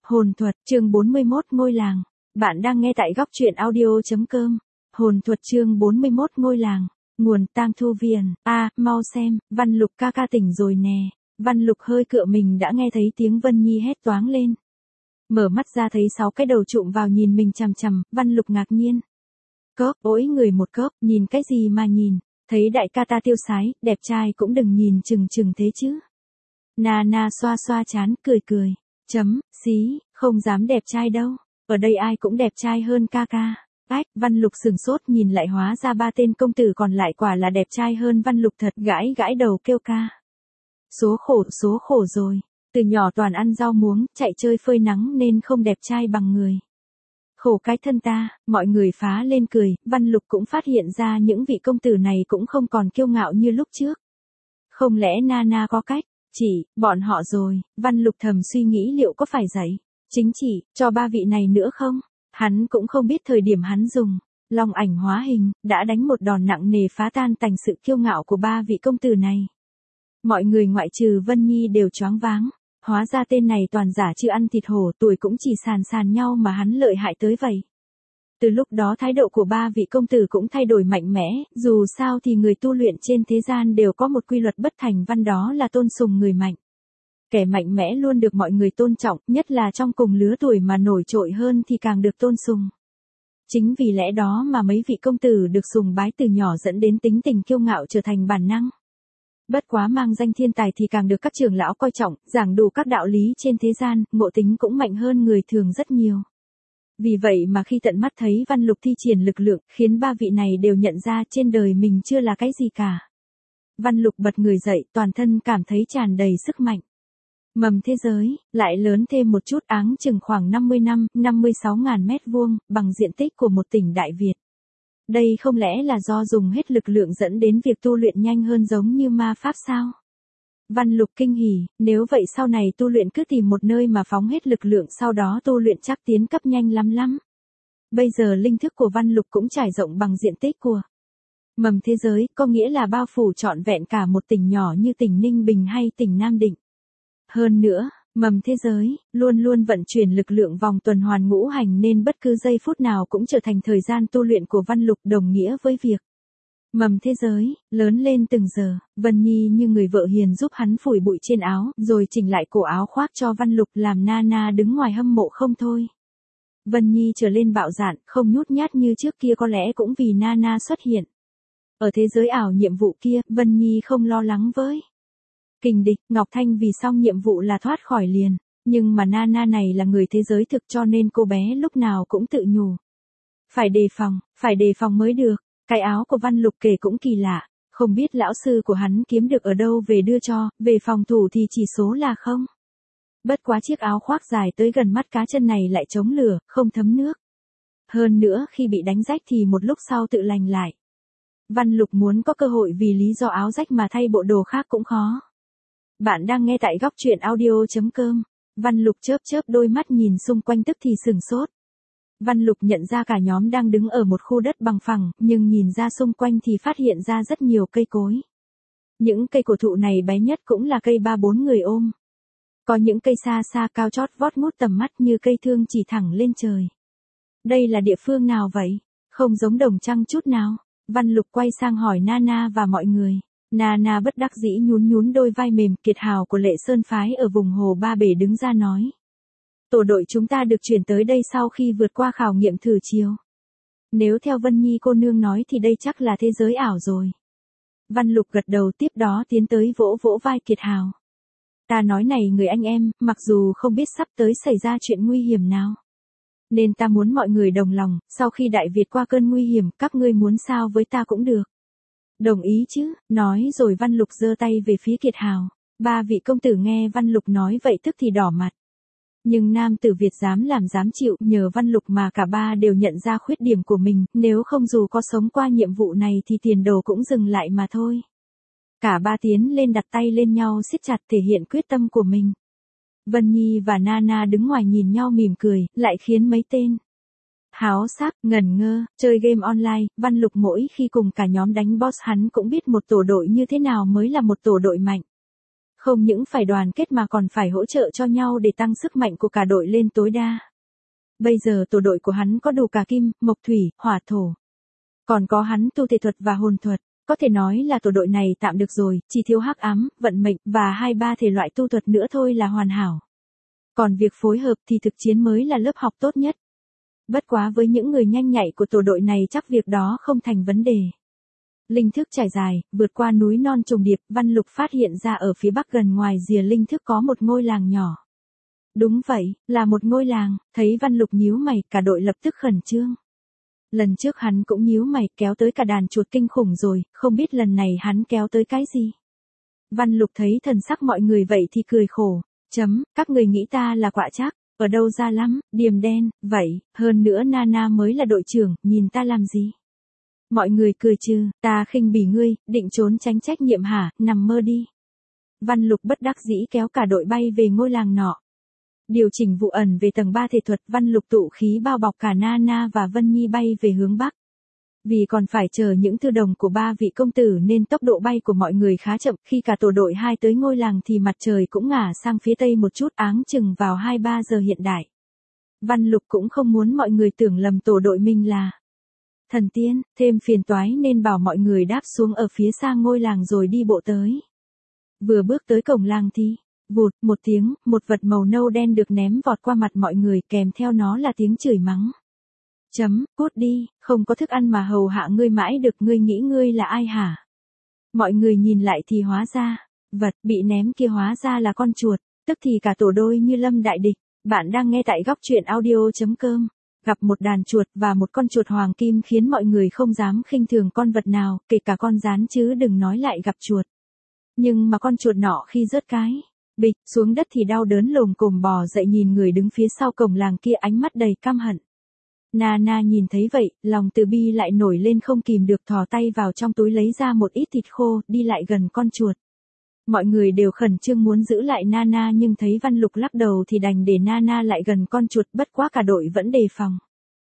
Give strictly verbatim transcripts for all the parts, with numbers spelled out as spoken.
Hồn thuật, chương bốn mươi mốt ngôi làng. Bạn đang nghe tại góc truyện audio.com. Hồn thuật chương bốn mươi mốt ngôi làng. Nguồn Tang Thu Viền. A, à, mau xem, Văn Lục ca ca tỉnh rồi nè. Văn Lục hơi cựa mình đã nghe thấy tiếng Vân Nhi hét toáng lên. Mở mắt ra thấy sáu cái đầu trụm vào nhìn mình chằm chằm, Văn Lục ngạc nhiên. Cóp, ối người một cóp, nhìn cái gì mà nhìn, thấy đại ca ta tiêu sái, đẹp trai cũng đừng nhìn chừng chừng thế chứ. Na na xoa xoa chán, cười cười. Chấm, xí, không dám đẹp trai đâu, ở đây ai cũng đẹp trai hơn ca ca. Ách, Văn Lục sừng sốt nhìn lại hóa ra ba tên công tử còn lại quả là đẹp trai hơn Văn Lục thật, gãi gãi đầu kêu ca. Số khổ, số khổ rồi, từ nhỏ toàn ăn rau muống, chạy chơi phơi nắng nên không đẹp trai bằng người. Khổ cái thân ta, mọi người phá lên cười, Văn Lục cũng phát hiện ra những vị công tử này cũng không còn kiêu ngạo như lúc trước. Không lẽ Nana có cách? Chỉ, bọn họ rồi, Văn Lục thầm suy nghĩ liệu có phải dạy chính chỉ, cho ba vị này nữa không? Hắn cũng không biết thời điểm hắn dùng long ảnh hóa hình, đã đánh một đòn nặng nề phá tan tành sự kiêu ngạo của ba vị công tử này. Mọi người ngoại trừ Vân Nhi đều choáng váng, hóa ra tên này toàn giả chưa ăn thịt hổ, tuổi cũng chỉ sàn sàn nhau mà hắn lợi hại tới vậy. Từ lúc đó thái độ của ba vị công tử cũng thay đổi mạnh mẽ, dù sao thì người tu luyện trên thế gian đều có một quy luật bất thành văn, đó là tôn sùng người mạnh. Kẻ mạnh mẽ luôn được mọi người tôn trọng, nhất là trong cùng lứa tuổi mà nổi trội hơn thì càng được tôn sùng. Chính vì lẽ đó mà mấy vị công tử được sùng bái từ nhỏ dẫn đến tính tình kiêu ngạo trở thành bản năng. Bất quá mang danh thiên tài thì càng được các trưởng lão coi trọng, giảng đủ các đạo lý trên thế gian, ngộ tính cũng mạnh hơn người thường rất nhiều. Vì vậy mà khi tận mắt thấy Văn Lục thi triển lực lượng, khiến ba vị này đều nhận ra trên đời mình chưa là cái gì cả. Văn Lục bật người dậy, toàn thân cảm thấy tràn đầy sức mạnh. Mầm thế giới, lại lớn thêm một chút, áng chừng khoảng năm mươi năm, năm mươi sáu nghìn mét vuông, bằng diện tích của một tỉnh Đại Việt. Đây không lẽ là do dùng hết lực lượng dẫn đến việc tu luyện nhanh hơn giống như ma pháp sao? Văn Lục kinh hỉ, nếu vậy sau này tu luyện cứ tìm một nơi mà phóng hết lực lượng sau đó tu luyện chắc tiến cấp nhanh lắm lắm. Bây giờ linh thức của Văn Lục cũng trải rộng bằng diện tích của mầm thế giới, có nghĩa là bao phủ trọn vẹn cả một tỉnh nhỏ như tỉnh Ninh Bình hay tỉnh Nam Định. Hơn nữa, mầm thế giới luôn luôn vận chuyển lực lượng vòng tuần hoàn ngũ hành nên bất cứ giây phút nào cũng trở thành thời gian tu luyện của Văn Lục, đồng nghĩa với việc mầm thế giới lớn lên từng giờ. Vân Nhi như người vợ hiền giúp hắn phủi bụi trên áo, rồi chỉnh lại cổ áo khoác cho Văn Lục, làm Nana đứng ngoài hâm mộ không thôi. Vân Nhi trở lên bạo dạn, không nhút nhát như trước kia, có lẽ cũng vì Nana xuất hiện. Ở thế giới ảo nhiệm vụ kia, Vân Nhi không lo lắng với kình địch, Ngọc Thanh vì xong nhiệm vụ là thoát khỏi liền. Nhưng mà Nana này là người thế giới thực cho nên cô bé lúc nào cũng tự nhủ. Phải đề phòng, phải đề phòng mới được. Cái áo của Văn Lục kể cũng kỳ lạ, không biết lão sư của hắn kiếm được ở đâu về đưa cho, về phòng thủ thì chỉ số là không. Bất quá chiếc áo khoác dài tới gần mắt cá chân này lại chống lửa, không thấm nước. Hơn nữa khi bị đánh rách thì một lúc sau tự lành lại. Văn Lục muốn có cơ hội vì lý do áo rách mà thay bộ đồ khác cũng khó. Bạn đang nghe tại góc truyện audio.com. Văn Lục chớp chớp đôi mắt nhìn xung quanh tức thì sừng sốt. Văn Lục nhận ra cả nhóm đang đứng ở một khu đất bằng phẳng, nhưng nhìn ra xung quanh thì phát hiện ra rất nhiều cây cối. Những cây cổ thụ này bé nhất cũng là cây ba bốn người ôm. Có những cây xa xa cao chót vót ngút tầm mắt như cây thương chỉ thẳng lên trời. Đây là địa phương nào vậy? Không giống Đồng Trăng chút nào. Văn Lục quay sang hỏi Nana và mọi người. Nana bất đắc dĩ nhún nhún đôi vai mềm, kiệt hào của Lệ Sơn phái ở vùng Hồ Ba Bể đứng ra nói. Tổ đội chúng ta được chuyển tới đây sau khi vượt qua khảo nghiệm thử chiều. Nếu theo Vân Nhi cô nương nói thì đây chắc là thế giới ảo rồi. Văn Lục gật đầu, tiếp đó tiến tới vỗ vỗ vai Kiệt Hào. Ta nói này người anh em, mặc dù không biết sắp tới xảy ra chuyện nguy hiểm nào, nên ta muốn mọi người đồng lòng, sau khi Đại Việt qua cơn nguy hiểm, các ngươi muốn sao với ta cũng được. Đồng ý chứ, nói rồi Văn Lục giơ tay về phía Kiệt Hào. Ba vị công tử nghe Văn Lục nói vậy tức thì đỏ mặt. Nhưng nam tử Việt dám làm dám chịu, nhờ Văn Lục mà cả ba đều nhận ra khuyết điểm của mình, nếu không dù có sống qua nhiệm vụ này thì tiền đồ cũng dừng lại mà thôi. Cả ba tiến lên đặt tay lên nhau siết chặt thể hiện quyết tâm của mình. Vân Nhi và Nana đứng ngoài nhìn nhau mỉm cười, lại khiến mấy tên háo sắc, ngẩn ngơ, chơi game online. Văn Lục mỗi khi cùng cả nhóm đánh boss hắn cũng biết một tổ đội như thế nào mới là một tổ đội mạnh. Không những phải đoàn kết mà còn phải hỗ trợ cho nhau để tăng sức mạnh của cả đội lên tối đa. Bây giờ tổ đội của hắn có đủ cả kim, mộc thủy, hỏa thổ. Còn có hắn tu thể thuật và hồn thuật. Có thể nói là tổ đội này tạm được rồi, chỉ thiếu hắc ám, vận mệnh và hai ba thể loại tu thuật nữa thôi là hoàn hảo. Còn việc phối hợp thì thực chiến mới là lớp học tốt nhất. Bất quá với những người nhanh nhạy của tổ đội này chắc việc đó không thành vấn đề. Linh thức trải dài, vượt qua núi non trùng điệp, Văn Lục phát hiện ra ở phía bắc gần ngoài rìa linh thức có một ngôi làng nhỏ. Đúng vậy, là một ngôi làng, thấy Văn Lục nhíu mày, cả đội lập tức khẩn trương. Lần trước hắn cũng nhíu mày, kéo tới cả đàn chuột kinh khủng rồi, không biết lần này hắn kéo tới cái gì. Văn Lục thấy thần sắc mọi người vậy thì cười khổ, chấm, các người nghĩ ta là quạ trác, ở đâu ra lắm, điềm đen, vậy, hơn nữa Nana mới là đội trưởng, nhìn ta làm gì. Mọi người cười trừ, ta khinh bỉ ngươi, định trốn tránh trách nhiệm hả, nằm mơ đi. Văn Lục bất đắc dĩ kéo cả đội bay về ngôi làng nọ. Điều chỉnh vụ ẩn về tầng ba thể thuật, Văn Lục tụ khí bao bọc cả Nana và Vân Nhi bay về hướng bắc. Vì còn phải chờ những thư đồng của ba vị công tử nên tốc độ bay của mọi người khá chậm, khi cả tổ đội hai tới ngôi làng thì mặt trời cũng ngả sang phía tây một chút, áng chừng vào hai ba giờ hiện đại. Văn Lục cũng không muốn mọi người tưởng lầm tổ đội mình là thần tiên, thêm phiền toái nên bảo mọi người đáp xuống ở phía xa ngôi làng rồi đi bộ tới. Vừa bước tới cổng làng thì, vụt, một tiếng, một vật màu nâu đen được ném vọt qua mặt mọi người, kèm theo nó là tiếng chửi mắng. Chấm, cút đi, không có thức ăn mà hầu hạ ngươi mãi được, ngươi nghĩ ngươi là ai hả? Mọi người nhìn lại thì hóa ra, vật bị ném kia hóa ra là con chuột, tức thì cả tổ đôi như lâm đại địch. Bạn đang nghe tại góc truyện audio.com. Gặp một đàn chuột và một con chuột hoàng kim khiến mọi người không dám khinh thường con vật nào, kể cả con gián chứ đừng nói lại gặp chuột. Nhưng mà con chuột nọ khi rớt cái bịch xuống đất thì đau đớn lồm cồm bò dậy nhìn người đứng phía sau cổng làng kia ánh mắt đầy căm hận. Nana nhìn thấy vậy, lòng từ bi lại nổi lên không kìm được, thò tay vào trong túi lấy ra một ít thịt khô, đi lại gần con chuột. Mọi người đều khẩn trương muốn giữ lại Nana nhưng thấy Văn Lục lắc đầu thì đành để Nana lại gần con chuột, bất quá cả đội vẫn đề phòng.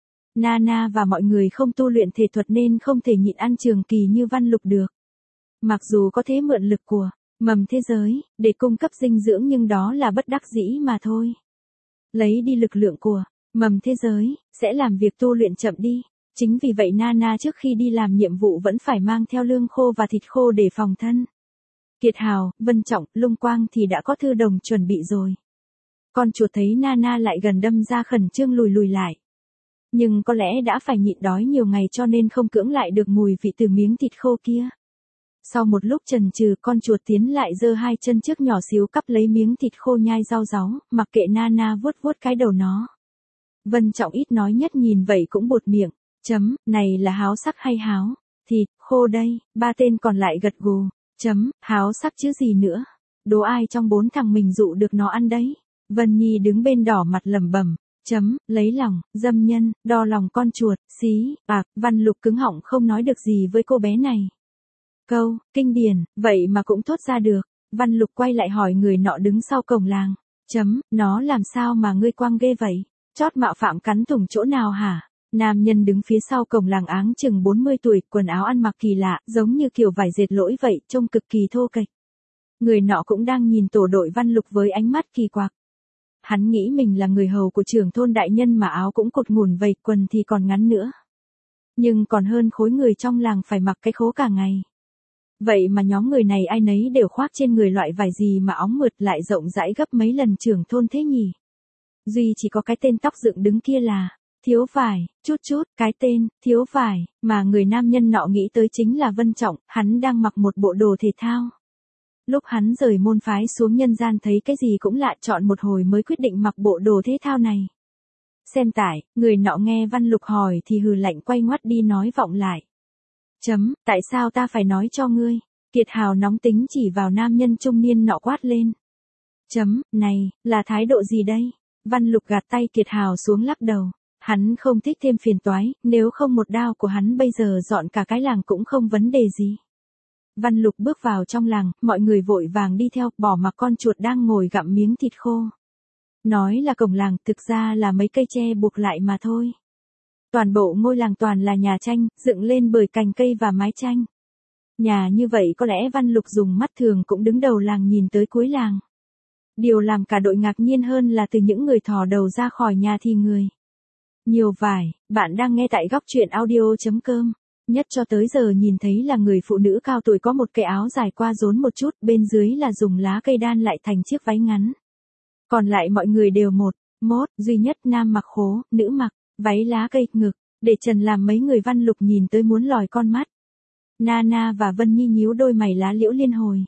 Nana và mọi người không tu luyện thể thuật nên không thể nhịn ăn trường kỳ như Văn Lục được. Mặc dù có thể mượn lực của mầm thế giới để cung cấp dinh dưỡng nhưng đó là bất đắc dĩ mà thôi. Lấy đi lực lượng của mầm thế giới sẽ làm việc tu luyện chậm đi. Chính vì vậy Nana trước khi đi làm nhiệm vụ vẫn phải mang theo lương khô và thịt khô để phòng thân. Kiệt Hào, Vân Trọng, Lung Quang thì đã có thư đồng chuẩn bị rồi. Con chuột thấy Nana lại gần đâm ra khẩn trương lùi lùi lại. Nhưng có lẽ đã phải nhịn đói nhiều ngày cho nên không cưỡng lại được mùi vị từ miếng thịt khô kia. Sau một lúc chần chừ, con chuột tiến lại giơ hai chân trước nhỏ xíu cắp lấy miếng thịt khô nhai rau ráu, mặc kệ Nana vuốt vuốt cái đầu nó. Vân Trọng ít nói nhất nhìn vậy cũng buột miệng, chấm, này là háo sắc hay háo thịt khô đây, ba tên còn lại gật gù, chấm, háo sắc chứ gì nữa. Đố ai trong bốn thằng mình dụ được nó ăn đấy. Vân Nhi đứng bên đỏ mặt lẩm bẩm, chấm, lấy lòng, dâm nhân, đo lòng con chuột, xí, bạc, Văn Lục cứng họng không nói được gì với cô bé này. Câu, kinh điển, vậy mà cũng thốt ra được. Văn Lục quay lại hỏi người nọ đứng sau cổng làng, chấm, nó làm sao mà ngươi quăng ghê vậy? Chót mạo phạm cắn thủng chỗ nào hả? Nam nhân đứng phía sau cổng làng áng chừng bốn mươi tuổi, quần áo ăn mặc kỳ lạ, giống như kiểu vải dệt lỗi vậy, trông cực kỳ thô kệch. Người nọ cũng đang nhìn tổ đội Văn Lục với ánh mắt kỳ quặc. Hắn nghĩ mình là người hầu của trưởng thôn đại nhân mà áo cũng cột ngủn vầy, quần thì còn ngắn nữa. Nhưng còn hơn khối người trong làng phải mặc cái khố cả ngày. Vậy mà nhóm người này ai nấy đều khoác trên người loại vải gì mà óng mượt lại rộng rãi gấp mấy lần trưởng thôn thế nhỉ? Duy chỉ có cái tên tóc dựng đứng kia là Thiếu Vải, chút chút, cái tên Thiếu Vải mà người nam nhân nọ nghĩ tới chính là Vân Trọng, hắn đang mặc một bộ đồ thể thao. Lúc hắn rời môn phái xuống nhân gian thấy cái gì cũng lạ, chọn một hồi mới quyết định mặc bộ đồ thể thao này. Xem tải, người nọ nghe Văn Lục hỏi thì hừ lạnh quay ngoắt đi nói vọng lại. Chấm, tại sao ta phải nói cho ngươi? Kiệt Hào nóng tính chỉ vào nam nhân trung niên nọ quát lên. Chấm, này, là thái độ gì đây? Văn Lục gạt tay Kiệt Hào xuống lắc đầu. Hắn không thích thêm phiền toái, nếu không một đao của hắn bây giờ dọn cả cái làng cũng không vấn đề gì. Văn Lục bước vào trong làng, mọi người vội vàng đi theo, bỏ mặc con chuột đang ngồi gặm miếng thịt khô. Nói là cổng làng, thực ra là mấy cây tre buộc lại mà thôi. Toàn bộ ngôi làng toàn là nhà tranh, dựng lên bởi cành cây và mái tranh. Nhà như vậy có lẽ Văn Lục dùng mắt thường cũng đứng đầu làng nhìn tới cuối làng. Điều làm cả đội ngạc nhiên hơn là từ những người thò đầu ra khỏi nhà thì người nhiều vải. Bạn đang nghe tại góc truyện audio.com. Nhất cho tới giờ nhìn thấy là người phụ nữ cao tuổi có một cái áo dài qua rốn một chút, bên dưới là dùng lá cây đan lại thành chiếc váy ngắn. Còn lại mọi người đều một mốt, duy nhất nam mặc khố, nữ mặc váy lá cây ngực, để trần làm mấy người Văn Lục nhìn tới muốn lòi con mắt. Nana và Vân Nhi nhíu đôi mày lá liễu liên hồi.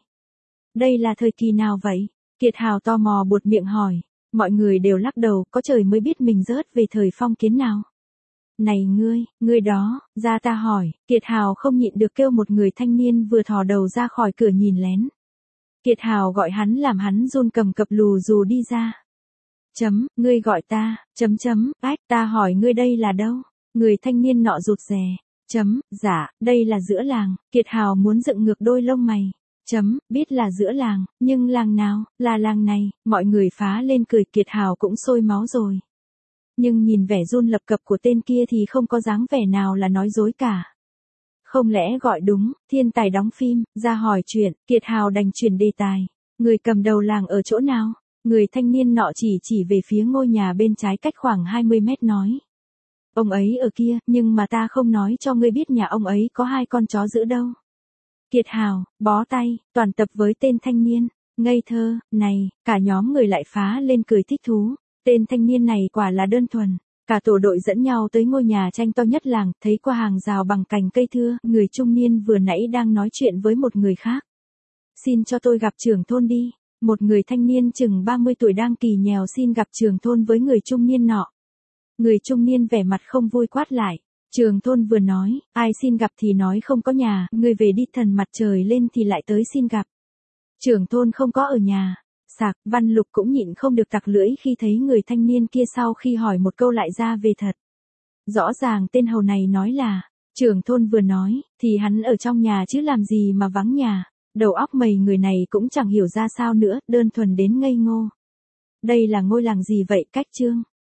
Đây là thời kỳ nào vậy? Kiệt Hào tò mò buột miệng hỏi. Mọi người đều lắc đầu, có trời mới biết mình rớt về thời phong kiến nào. Này ngươi, ngươi đó, ra ta hỏi. Kiệt Hào không nhịn được kêu một người thanh niên vừa thò đầu ra khỏi cửa nhìn lén. Kiệt Hào gọi hắn làm hắn run cầm cập lù dù đi ra. Chấm, ngươi gọi ta, chấm chấm, ách, ta hỏi ngươi đây là đâu? Người thanh niên nọ rụt rè. Chấm, dạ, đây là giữa làng. Kiệt Hào muốn dựng ngược đôi lông mày. Chấm, biết là giữa làng, nhưng làng nào, là làng này, mọi người phá lên cười. Kiệt Hào cũng sôi máu rồi. Nhưng nhìn vẻ run lập cập của tên kia thì không có dáng vẻ nào là nói dối cả. Không lẽ gọi đúng, thiên tài đóng phim, ra hỏi chuyện. Kiệt Hào đành chuyển đề tài. Người cầm đầu làng ở chỗ nào? Người thanh niên nọ chỉ chỉ về phía ngôi nhà bên trái cách khoảng hai mươi mét nói. Ông ấy ở kia, nhưng mà ta không nói cho ngươi biết nhà ông ấy có hai con chó giữ đâu. Kiệt Hào, bó tay, toàn tập với tên thanh niên. Ngây thơ, này, cả nhóm người lại phá lên cười thích thú. Tên thanh niên này quả là đơn thuần. Cả tổ đội dẫn nhau tới ngôi nhà tranh to nhất làng, thấy qua hàng rào bằng cành cây thưa, người trung niên vừa nãy đang nói chuyện với một người khác. Xin cho tôi gặp trưởng thôn đi. Một người thanh niên chừng ba mươi tuổi đang kỳ nhèo xin gặp trưởng thôn với người trung niên nọ. Người trung niên vẻ mặt không vui quát lại. Trưởng thôn vừa nói, ai xin gặp thì nói không có nhà, người về đi, thần mặt trời lên thì lại tới xin gặp. Trưởng thôn không có ở nhà. Sạc, Văn Lục cũng nhịn không được tặc lưỡi khi thấy người thanh niên kia sau khi hỏi một câu lại ra về thật. Rõ ràng tên hầu này nói là, trưởng thôn vừa nói, thì hắn ở trong nhà chứ làm gì mà vắng nhà. Đầu óc mày người này cũng chẳng hiểu ra sao nữa, đơn thuần đến ngây ngô. Đây là ngôi làng gì vậy? Cách chương